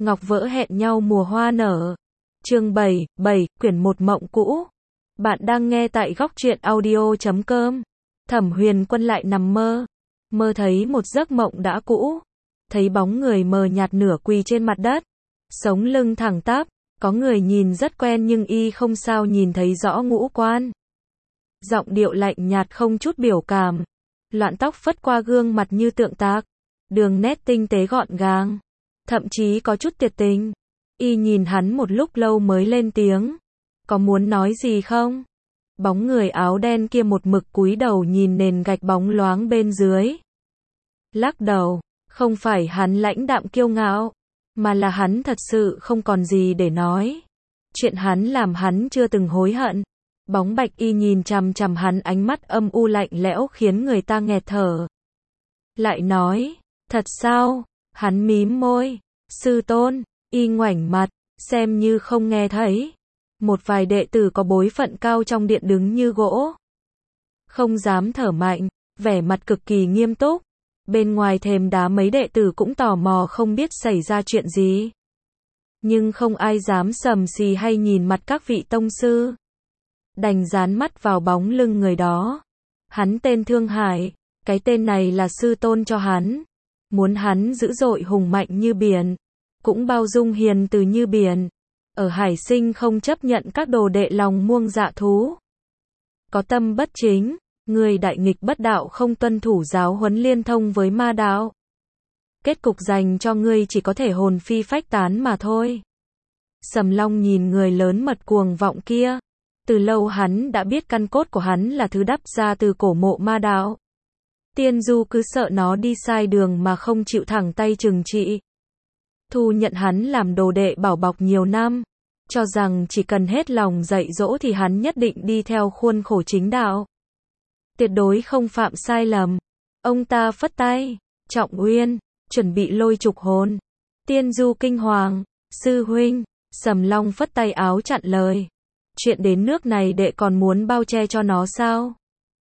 Ngọc vỡ hẹn nhau mùa hoa nở. Chương 7, quyển 1 mộng cũ. Bạn đang nghe tại góc truyện audio.com. Thẩm Huyền Quân lại nằm mơ. Mơ thấy một giấc mộng đã cũ. Thấy bóng người mờ nhạt nửa quỳ trên mặt đất. Sống lưng thẳng tắp. Có người nhìn rất quen nhưng y không sao nhìn thấy rõ ngũ quan. Giọng điệu lạnh nhạt không chút biểu cảm. Loạn tóc phất qua gương mặt như tượng tạc. Đường nét tinh tế gọn gàng. Thậm chí có chút tuyệt tình. Y nhìn hắn một lúc lâu mới lên tiếng. Có muốn nói gì không? Bóng người áo đen kia một mực cúi đầu nhìn nền gạch bóng loáng bên dưới. Lắc đầu, không phải hắn lãnh đạm kiêu ngạo, mà là hắn thật sự không còn gì để nói. Chuyện hắn làm hắn chưa từng hối hận. Bóng bạch y nhìn chằm chằm hắn, ánh mắt âm u lạnh lẽo khiến người ta nghẹt thở. Lại nói, thật sao? Hắn mím môi. Sư tôn. Y ngoảnh mặt, xem như không nghe thấy. Một vài đệ tử có bối phận cao trong điện đứng như gỗ. Không dám thở mạnh, vẻ mặt cực kỳ nghiêm túc. Bên ngoài thềm đá mấy đệ tử cũng tò mò không biết xảy ra chuyện gì. Nhưng không ai dám sầm xì hay nhìn mặt các vị tông sư. Đành dán mắt vào bóng lưng người đó. Hắn tên Thương Hải, cái tên này là sư tôn cho hắn. Muốn hắn dữ dội hùng mạnh như biển, cũng bao dung hiền từ như biển. Ở Hải Sinh không chấp nhận các đồ đệ lòng muông dạ thú. Có tâm bất chính, người đại nghịch bất đạo không tuân thủ giáo huấn liên thông với ma đạo. Kết cục dành cho ngươi chỉ có thể hồn phi phách tán mà thôi. Sầm Long nhìn người lớn mật cuồng vọng kia. Từ lâu hắn đã biết căn cốt của hắn là thứ đắp ra từ cổ mộ ma đạo. Tiên Du cứ sợ nó đi sai đường mà không chịu thẳng tay trừng trị. Thu nhận hắn làm đồ đệ bảo bọc nhiều năm, cho rằng chỉ cần hết lòng dạy dỗ thì hắn nhất định đi theo khuôn khổ chính đạo. Tuyệt đối không phạm sai lầm. Ông ta phất tay, Trọng Uyên, chuẩn bị lôi trục hồn. Tiên Du kinh hoàng, sư huynh. Sầm Long phất tay áo chặn lời. Chuyện đến nước này đệ còn muốn bao che cho nó sao?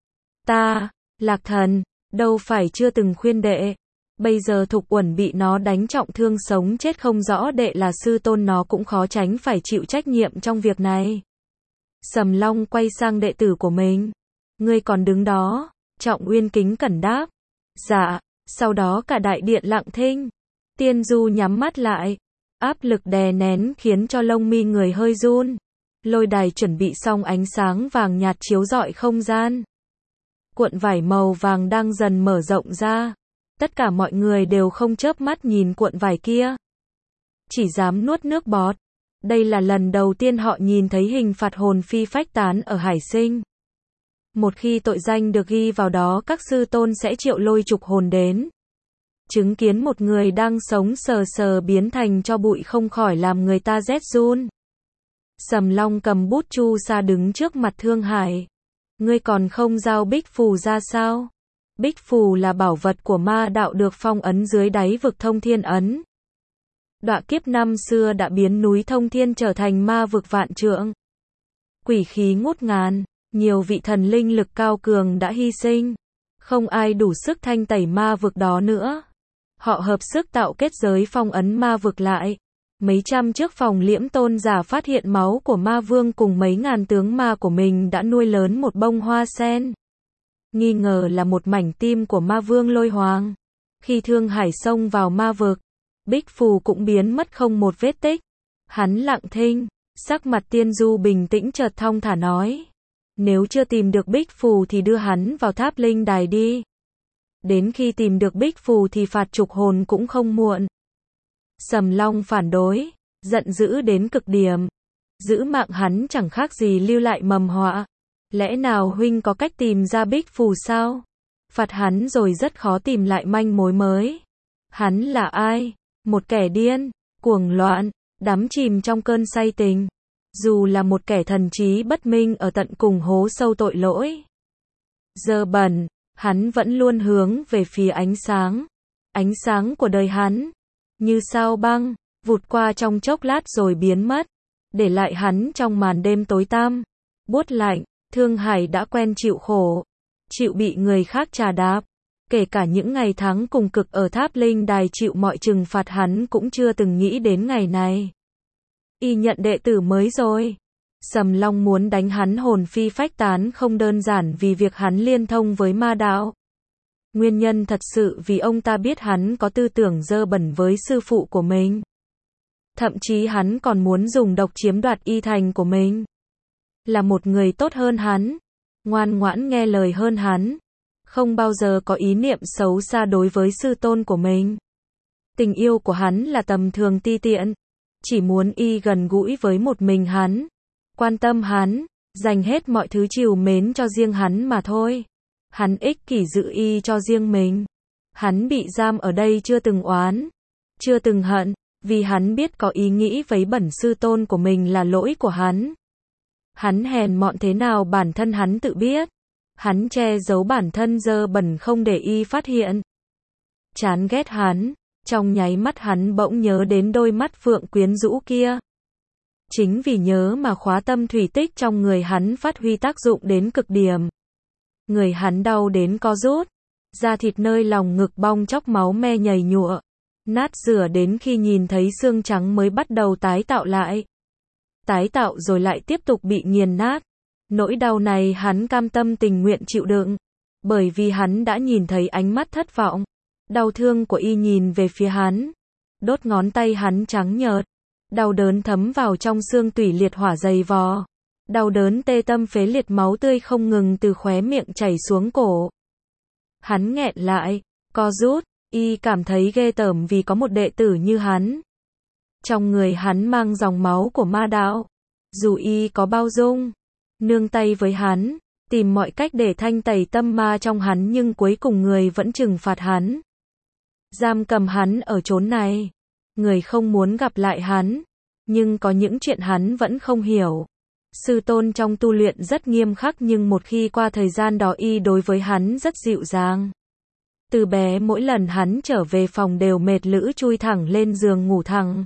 Ta, Lạc Thần, đâu phải chưa từng khuyên đệ. Bây giờ Thục Uẩn bị nó đánh trọng thương sống chết không rõ, đệ là sư tôn nó cũng khó tránh phải chịu trách nhiệm trong việc này. Sầm Long quay sang đệ tử của mình. Ngươi còn đứng đó? Trọng Uyên kính cẩn đáp. Dạ. Sau đó cả đại điện lặng thinh. Tiên Du nhắm mắt lại. Áp lực đè nén khiến cho lông mi người hơi run. Lôi đài chuẩn bị xong, ánh sáng vàng nhạt chiếu rọi không gian. Cuộn vải màu vàng đang dần mở rộng ra. Tất cả mọi người đều không chớp mắt nhìn cuộn vải kia. Chỉ dám nuốt nước bọt. Đây là lần đầu tiên họ nhìn thấy hình phạt hồn phi phách tán ở Hải Sinh. Một khi tội danh được ghi vào đó, các sư tôn sẽ triệu lôi trục hồn đến. Chứng kiến một người đang sống sờ sờ biến thành tro bụi không khỏi làm người ta rét run. Sầm Long cầm bút chu sa đứng trước mặt Thương Hải. Ngươi còn không giao bích phù ra sao? Bích phù là bảo vật của ma đạo được phong ấn dưới đáy vực Thông Thiên Ấn. Đọa kiếp năm xưa đã biến núi Thông Thiên trở thành ma vực vạn trượng. Quỷ khí ngút ngàn, nhiều vị thần linh lực cao cường đã hy sinh. Không ai đủ sức thanh tẩy ma vực đó nữa. Họ hợp sức tạo kết giới phong ấn ma vực lại. Mấy trăm trước phòng Liễm tôn giả phát hiện máu của ma vương cùng mấy ngàn tướng ma của mình đã nuôi lớn một bông hoa sen. Nghi ngờ là một mảnh tim của ma vương Lôi Hoàng. Khi Thương Hải xông vào ma vực, bích phù cũng biến mất không một vết tích. Hắn lặng thinh, sắc mặt Tiên Du bình tĩnh chợt thong thả nói. Nếu chưa tìm được bích phù thì đưa hắn vào tháp linh đài đi. Đến khi tìm được bích phù thì phạt trục hồn cũng không muộn. Sầm Long phản đối, giận dữ đến cực điểm. Giữ mạng hắn chẳng khác gì lưu lại mầm họa. Lẽ nào huynh có cách tìm ra bích phù sao? Phạt hắn rồi rất khó tìm lại manh mối mới. Hắn là ai? Một kẻ điên, cuồng loạn, đắm chìm trong cơn say tình. Dù là một kẻ thần trí bất minh ở tận cùng hố sâu tội lỗi. Dơ bẩn, hắn vẫn luôn hướng về phía ánh sáng. Ánh sáng của đời hắn, như sao băng, vụt qua trong chốc lát rồi biến mất. Để lại hắn trong màn đêm tối tăm, buốt lạnh. Thương Hải đã quen chịu khổ, chịu bị người khác trà đạp, Kể cả những ngày tháng cùng cực ở tháp linh đài chịu mọi trừng phạt hắn cũng chưa từng nghĩ đến ngày này. Y nhận đệ tử mới rồi. Sầm Long muốn đánh hắn hồn phi phách tán không đơn giản vì việc hắn liên thông với ma đạo. Nguyên nhân thật sự vì ông ta biết hắn có tư tưởng dơ bẩn với sư phụ của mình. Thậm chí hắn còn muốn dùng độc chiếm đoạt y thành của mình. Là một người tốt hơn hắn, ngoan ngoãn nghe lời hơn hắn, không bao giờ có ý niệm xấu xa đối với sư tôn của mình. Tình yêu của hắn là tầm thường ti tiện, chỉ muốn y gần gũi với một mình hắn, quan tâm hắn, dành hết mọi thứ trìu mến cho riêng hắn mà thôi. Hắn ích kỷ giữ y cho riêng mình. Hắn bị giam ở đây chưa từng oán, chưa từng hận, vì hắn biết có ý nghĩ vấy bẩn sư tôn của mình là lỗi của hắn. Hắn hèn mọn thế nào bản thân hắn tự biết. Hắn che giấu bản thân dơ bẩn không để y phát hiện. Chán ghét hắn, trong nháy mắt hắn bỗng nhớ đến đôi mắt phượng quyến rũ kia. Chính vì nhớ mà khóa tâm thủy tích trong người hắn phát huy tác dụng đến cực điểm. Người hắn đau đến co rút, da thịt nơi lòng ngực bong chóc máu me nhầy nhụa, nát rửa đến khi nhìn thấy xương trắng mới bắt đầu tái tạo lại. Tái tạo rồi lại tiếp tục bị nghiền nát. Nỗi đau này hắn cam tâm tình nguyện chịu đựng, bởi vì hắn đã nhìn thấy ánh mắt thất vọng, đau thương của y nhìn về phía hắn. Đốt ngón tay hắn trắng nhợt, đau đớn thấm vào trong xương tủy liệt hỏa dày vò. Đau đớn tê tâm phế liệt máu tươi không ngừng từ khóe miệng chảy xuống cổ. Hắn nghẹn lại, co rút, y cảm thấy ghê tởm vì có một đệ tử như hắn. Trong người hắn mang dòng máu của ma đạo. Dù y có bao dung, nương tay với hắn, tìm mọi cách để thanh tẩy tâm ma trong hắn nhưng cuối cùng người vẫn trừng phạt hắn. Giam cầm hắn ở chốn này. Người không muốn gặp lại hắn, nhưng có những chuyện hắn vẫn không hiểu. Sư tôn trong tu luyện rất nghiêm khắc nhưng một khi qua thời gian đó y đối với hắn rất dịu dàng. Từ bé mỗi lần hắn trở về phòng đều mệt lử chui thẳng lên giường ngủ thẳng.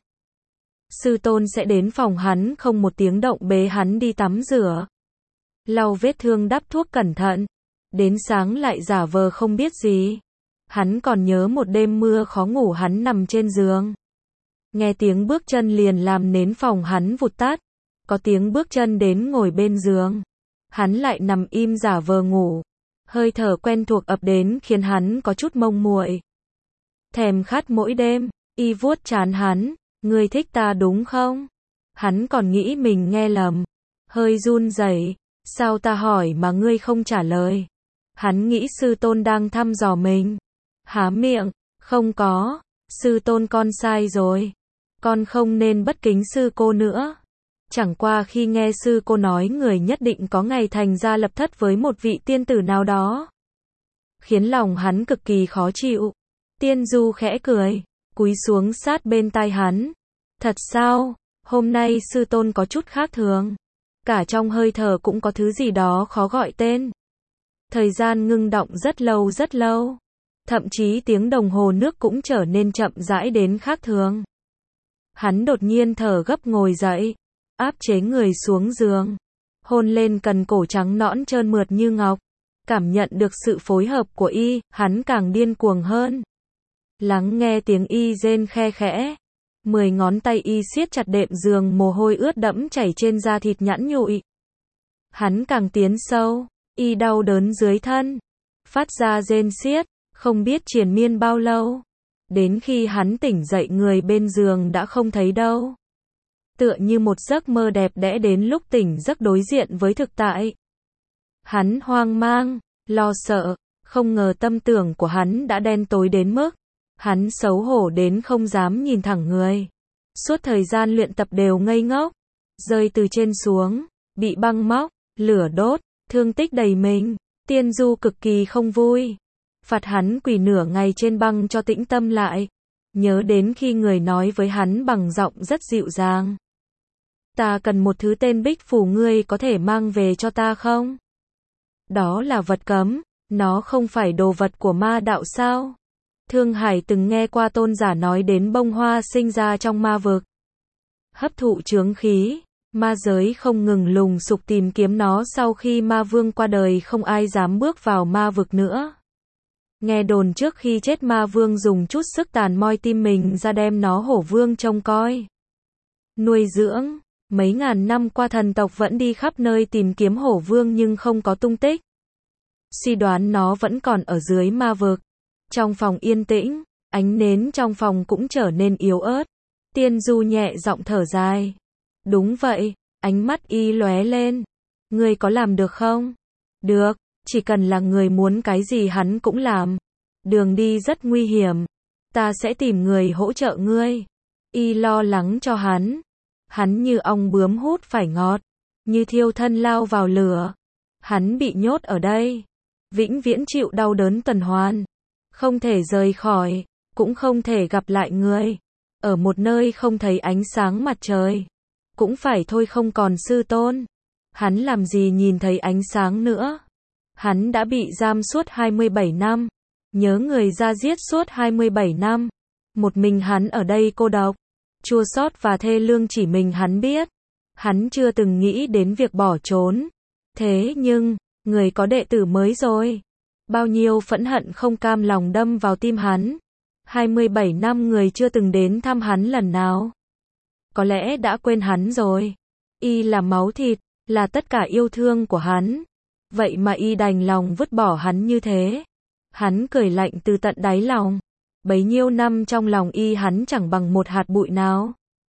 Sư tôn sẽ đến phòng hắn không một tiếng động bế hắn đi tắm rửa. Lau vết thương đắp thuốc cẩn thận. Đến sáng lại giả vờ không biết gì. Hắn còn nhớ một đêm mưa khó ngủ hắn nằm trên giường. Nghe tiếng bước chân liền làm nến phòng hắn vụt tắt. Có tiếng bước chân đến ngồi bên giường. Hắn lại nằm im giả vờ ngủ. Hơi thở quen thuộc ập đến khiến hắn có chút mông muội. Thèm khát mỗi đêm, y vuốt trán hắn. Ngươi thích ta đúng không? Hắn còn nghĩ mình nghe lầm. Hơi run rẩy. Sao ta hỏi mà ngươi không trả lời? Hắn nghĩ sư tôn đang thăm dò mình. Há miệng, không có. Sư tôn con sai rồi. Con không nên bất kính sư cô nữa. Chẳng qua khi nghe sư cô nói người nhất định có ngày thành ra lập thất với một vị tiên tử nào đó. Khiến lòng hắn cực kỳ khó chịu. Tiên Du khẽ cười, cúi xuống sát bên tai hắn. Thật sao? Hôm nay sư tôn có chút khác thường. Cả trong hơi thở cũng có thứ gì đó khó gọi tên. Thời gian ngưng động rất lâu rất lâu. Thậm chí tiếng đồng hồ nước cũng trở nên chậm rãi đến khác thường. Hắn đột nhiên thở gấp ngồi dậy. Áp chế người xuống giường. Hôn lên cần cổ trắng nõn trơn mượt như ngọc. Cảm nhận được sự phối hợp của y, hắn càng điên cuồng hơn. Lắng nghe tiếng y rên khe khẽ. 10 ngón tay y siết chặt đệm giường mồ hôi ướt đẫm chảy trên da thịt nhẵn nhụi. Hắn càng tiến sâu, y đau đớn dưới thân. Phát ra rên xiết, không biết triền miên bao lâu. Đến khi hắn tỉnh dậy người bên giường đã không thấy đâu. Tựa như một giấc mơ đẹp đẽ đến lúc tỉnh giấc đối diện với thực tại. Hắn hoang mang, lo sợ, không ngờ tâm tưởng của hắn đã đen tối đến mức. Hắn xấu hổ đến không dám nhìn thẳng người. Suốt thời gian luyện tập đều ngây ngốc. Rơi từ trên xuống, bị băng móc, lửa đốt, thương tích đầy mình. Tiên Du cực kỳ không vui. Phạt hắn quỳ nửa ngày trên băng cho tĩnh tâm lại. Nhớ đến khi người nói với hắn bằng giọng rất dịu dàng. Ta cần một thứ tên Bích Phù ngươi có thể mang về cho ta không? Đó là vật cấm, nó không phải đồ vật của ma đạo sao? Thương Hải từng nghe qua tôn giả nói đến bông hoa sinh ra trong ma vực. Hấp thụ chướng khí, ma giới không ngừng lùng sục tìm kiếm nó sau khi ma vương qua đời không ai dám bước vào ma vực nữa. Nghe đồn trước khi chết ma vương dùng chút sức tàn moi tim mình ra đem nó hổ vương trông coi, nuôi dưỡng. Mấy ngàn năm qua thần tộc vẫn đi khắp nơi tìm kiếm hổ vương nhưng không có tung tích. Suy đoán nó vẫn còn ở dưới ma vực. Trong phòng yên tĩnh, ánh nến trong phòng cũng trở nên yếu ớt. Tiên Du nhẹ giọng thở dài. Đúng vậy, ánh mắt y lóe lên. Ngươi có làm được không? Được, chỉ cần là người muốn cái gì hắn cũng làm. Đường đi rất nguy hiểm. Ta sẽ tìm người hỗ trợ ngươi. Y lo lắng cho hắn. Hắn như ong bướm hút phải ngọt. Như thiêu thân lao vào lửa. Hắn bị nhốt ở đây. Vĩnh viễn chịu đau đớn tuần hoàn. Không thể rời khỏi. Cũng không thể gặp lại người. Ở một nơi không thấy ánh sáng mặt trời. Cũng phải thôi không còn sư tôn. Hắn làm gì nhìn thấy ánh sáng nữa. Hắn đã bị giam suốt 27 năm. Nhớ người ra giết suốt 27 năm. Một mình hắn ở đây cô độc. Chua xót và thê lương chỉ mình hắn biết. Hắn chưa từng nghĩ đến việc bỏ trốn. Thế nhưng, người có đệ tử mới rồi. Bao nhiêu phẫn hận không cam lòng đâm vào tim hắn. 27 năm người chưa từng đến thăm hắn lần nào. Có lẽ đã quên hắn rồi. Y là máu thịt, là tất cả yêu thương của hắn. Vậy mà y đành lòng vứt bỏ hắn như thế. Hắn cười lạnh từ tận đáy lòng. Bấy nhiêu năm trong lòng y hắn chẳng bằng một hạt bụi nào.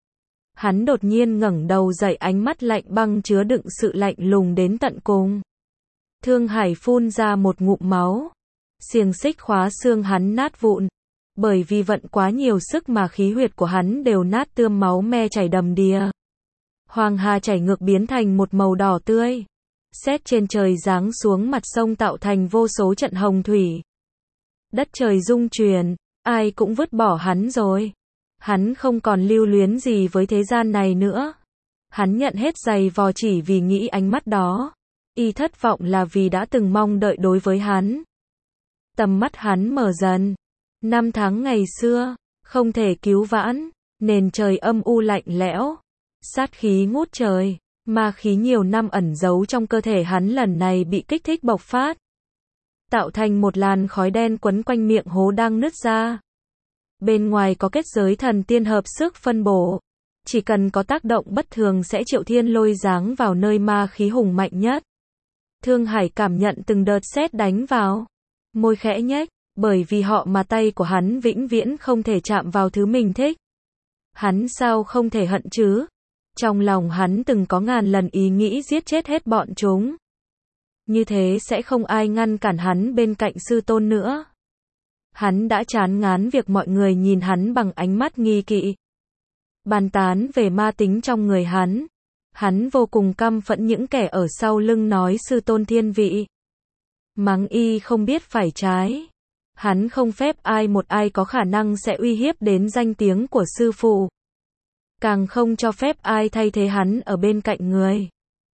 Hắn đột nhiên ngẩng đầu dậy, ánh mắt lạnh băng chứa đựng sự lạnh lùng đến tận cùng. Thương Hải phun ra một ngụm máu. Xiềng xích khóa xương hắn nát vụn. Bởi vì vận quá nhiều sức mà khí huyệt của hắn đều nát tươm, máu me chảy đầm đìa. Hoàng hà chảy ngược biến thành một màu đỏ tươi. Sét trên trời giáng xuống mặt sông tạo thành vô số trận hồng thủy. Đất trời rung chuyển, ai cũng vứt bỏ hắn rồi. Hắn không còn lưu luyến gì với thế gian này nữa. Hắn nhận hết giày vò chỉ vì nghĩ ánh mắt đó. Y thất vọng là vì đã từng mong đợi đối với hắn. Tầm mắt hắn mở dần. Năm tháng ngày xưa, không thể cứu vãn. Nền trời âm u lạnh lẽo. Sát khí ngút trời. Ma khí nhiều năm ẩn giấu trong cơ thể hắn lần này bị kích thích bộc phát. Tạo thành một làn khói đen quấn quanh miệng hố đang nứt ra. Bên ngoài có kết giới thần tiên hợp sức phân bổ. Chỉ cần có tác động bất thường sẽ triệu thiên lôi giáng vào nơi ma khí hùng mạnh nhất. Thương Hải cảm nhận từng đợt sét đánh vào. Môi khẽ nhếch, bởi vì họ mà tay của hắn vĩnh viễn không thể chạm vào thứ mình thích. Hắn sao không thể hận chứ? Trong lòng hắn từng có ngàn lần ý nghĩ giết chết hết bọn chúng. Như thế sẽ không ai ngăn cản hắn bên cạnh sư tôn nữa. Hắn đã chán ngán việc mọi người nhìn hắn bằng ánh mắt nghi kỵ. Bàn tán về ma tính trong người hắn. Hắn vô cùng căm phẫn những kẻ ở sau lưng nói sư tôn thiên vị. Mắng y không biết phải trái. Hắn không phép một ai có khả năng sẽ uy hiếp đến danh tiếng của sư phụ. Càng không cho phép ai thay thế hắn ở bên cạnh người.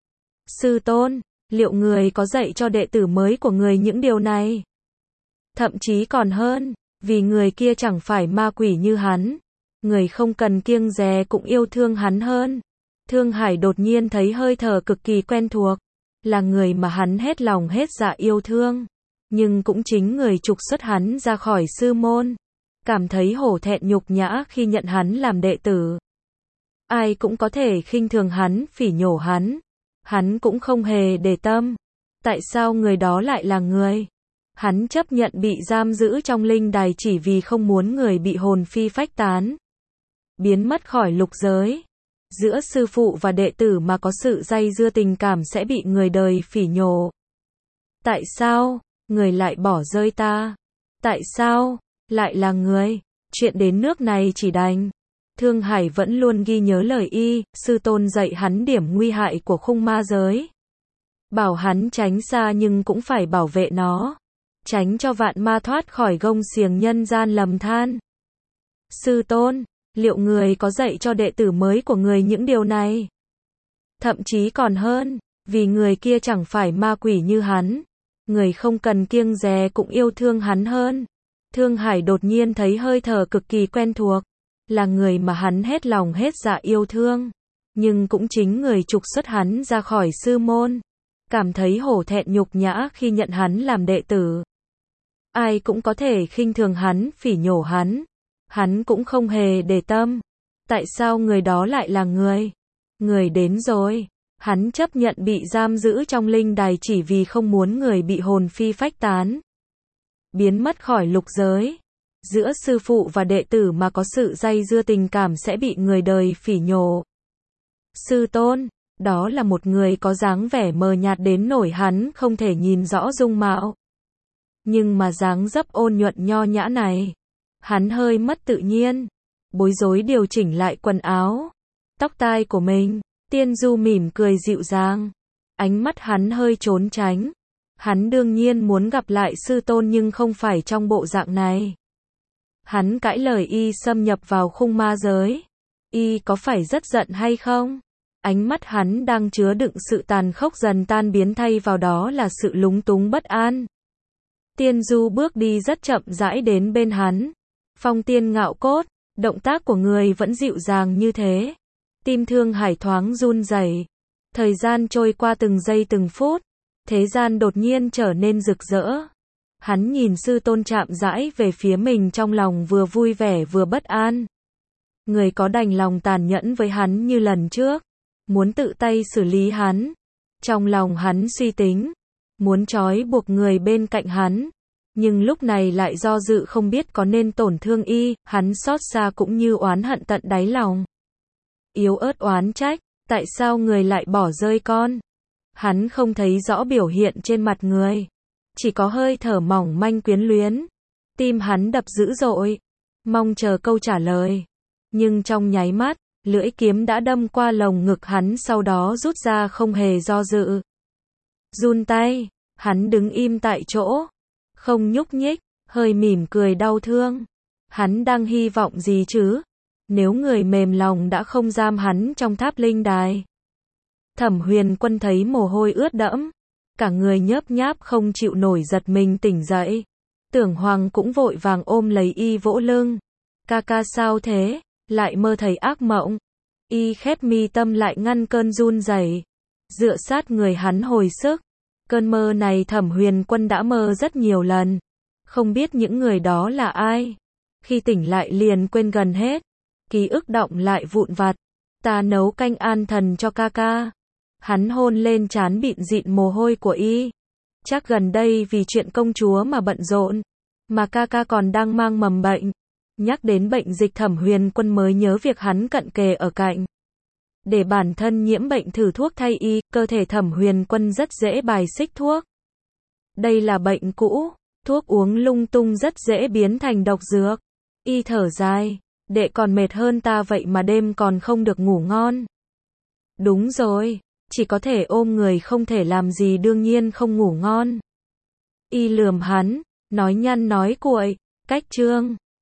Sư tôn, liệu người có dạy cho đệ tử mới của người những điều này? Thậm chí còn hơn, vì người kia chẳng phải ma quỷ như hắn. Người không cần kiêng dè cũng yêu thương hắn hơn. Thương Hải đột nhiên thấy hơi thở cực kỳ quen thuộc. Là người mà hắn hết lòng hết dạ yêu thương. Nhưng cũng chính người trục xuất hắn ra khỏi sư môn. Cảm thấy hổ thẹn nhục nhã khi nhận hắn làm đệ tử. Ai cũng có thể khinh thường hắn, phỉ nhổ hắn. Hắn cũng không hề để tâm. Tại sao người đó lại là người? Hắn chấp nhận bị giam giữ trong linh đài chỉ vì không muốn người bị hồn phi phách tán. Biến mất khỏi lục giới. Giữa sư phụ và đệ tử mà có sự dây dưa tình cảm sẽ bị người đời phỉ nhổ. Tại sao, người lại bỏ rơi ta? Tại sao, lại là người? Chuyện đến nước này chỉ đành. Thương Hải vẫn luôn ghi nhớ lời y, sư tôn dạy hắn điểm nguy hại của khung ma giới. Bảo hắn tránh xa nhưng cũng phải bảo vệ nó. Tránh cho vạn ma thoát khỏi gông xiềng nhân gian lầm than. Sư tôn, liệu người có dạy cho đệ tử mới của người những điều này? Thậm chí còn hơn, vì người kia chẳng phải ma quỷ như hắn. Người không cần kiêng dè cũng yêu thương hắn hơn. Thương Hải đột nhiên thấy hơi thở cực kỳ quen thuộc. Là người mà hắn hết lòng hết dạ yêu thương. Nhưng cũng chính người trục xuất hắn ra khỏi sư môn. Cảm thấy hổ thẹn nhục nhã khi nhận hắn làm đệ tử. Ai cũng có thể khinh thường hắn, phỉ nhổ hắn. Hắn cũng không hề để tâm. Tại sao người đó lại là người? Người đến rồi. Hắn chấp nhận bị giam giữ trong linh đài chỉ vì không muốn người bị hồn phi phách tán. Biến mất khỏi lục giới. Giữa sư phụ và đệ tử mà có sự dây dưa tình cảm sẽ bị người đời phỉ nhổ. Sư tôn, đó là một người có dáng vẻ mờ nhạt đến nỗi hắn không thể nhìn rõ dung mạo. Nhưng mà dáng dấp ôn nhuận nho nhã này, hắn hơi mất tự nhiên, bối rối điều chỉnh lại quần áo, tóc tai của mình. Tiên Du mỉm cười dịu dàng, ánh mắt hắn hơi trốn tránh. Hắn đương nhiên muốn gặp lại sư tôn nhưng không phải trong bộ dạng này. Hắn cãi lời y xâm nhập vào khung ma giới. Y có phải rất giận hay không? Ánh mắt hắn đang chứa đựng sự tàn khốc dần tan biến thay vào đó là sự lúng túng bất an. Tiên Du bước đi rất chậm rãi đến bên hắn. Phong tiên ngạo cốt, động tác của người vẫn dịu dàng như thế. Tim Thương Hải thoáng run rẩy. Thời gian trôi qua từng giây từng phút. Thế gian đột nhiên trở nên rực rỡ. Hắn nhìn sư tôn chạm rãi về phía mình trong lòng vừa vui vẻ vừa bất an. Người có đành lòng tàn nhẫn với hắn như lần trước. Muốn tự tay xử lý hắn. Trong lòng hắn suy tính. Muốn trói buộc người bên cạnh hắn. Nhưng lúc này lại do dự không biết có nên tổn thương y. Hắn xót xa cũng như oán hận tận đáy lòng. Yếu ớt oán trách. Tại sao người lại bỏ rơi con? Hắn không thấy rõ biểu hiện trên mặt người. Chỉ có hơi thở mỏng manh quyến luyến. Tim hắn đập dữ dội. Mong chờ câu trả lời. Nhưng trong nháy mắt, lưỡi kiếm đã đâm qua lồng ngực hắn sau đó rút ra không hề do dự. Run tay, hắn đứng im tại chỗ. Không nhúc nhích, hơi mỉm cười đau thương. Hắn đang hy vọng gì chứ? Nếu người mềm lòng đã không giam hắn trong tháp linh đài. Thẩm Huyền Quân thấy mồ hôi ướt đẫm. Cả người nhớp nháp không chịu nổi giật mình tỉnh dậy. Tưởng Hoàng cũng vội vàng ôm lấy y vỗ lưng. Ca ca sao thế? Lại mơ thấy ác mộng. Y khép mi tâm lại ngăn cơn run rẩy. Dựa sát người hắn hồi sức. Cơn mơ này Thẩm Huyền Quân đã mơ rất nhiều lần. Không biết những người đó là ai. Khi tỉnh lại liền quên gần hết. Ký ức đọng lại vụn vặt. Ta nấu canh an thần cho ca ca. Hắn hôn lên trán bịn dịn mồ hôi của y. Chắc gần đây vì chuyện công chúa mà bận rộn. Mà ca ca còn đang mang mầm bệnh. Nhắc đến bệnh dịch Thẩm Huyền Quân mới nhớ việc hắn cận kề ở cạnh. Để bản thân nhiễm bệnh thử thuốc thay y, cơ thể Thẩm Huyền Quân rất dễ bài xích thuốc. Đây là bệnh cũ, thuốc uống lung tung rất dễ biến thành độc dược. Y thở dài, đệ còn mệt hơn ta vậy mà đêm còn không được ngủ ngon. Đúng rồi, chỉ có thể ôm người không thể làm gì đương nhiên không ngủ ngon. Y lườm hắn, nói nhăn nói cuội, cách chương.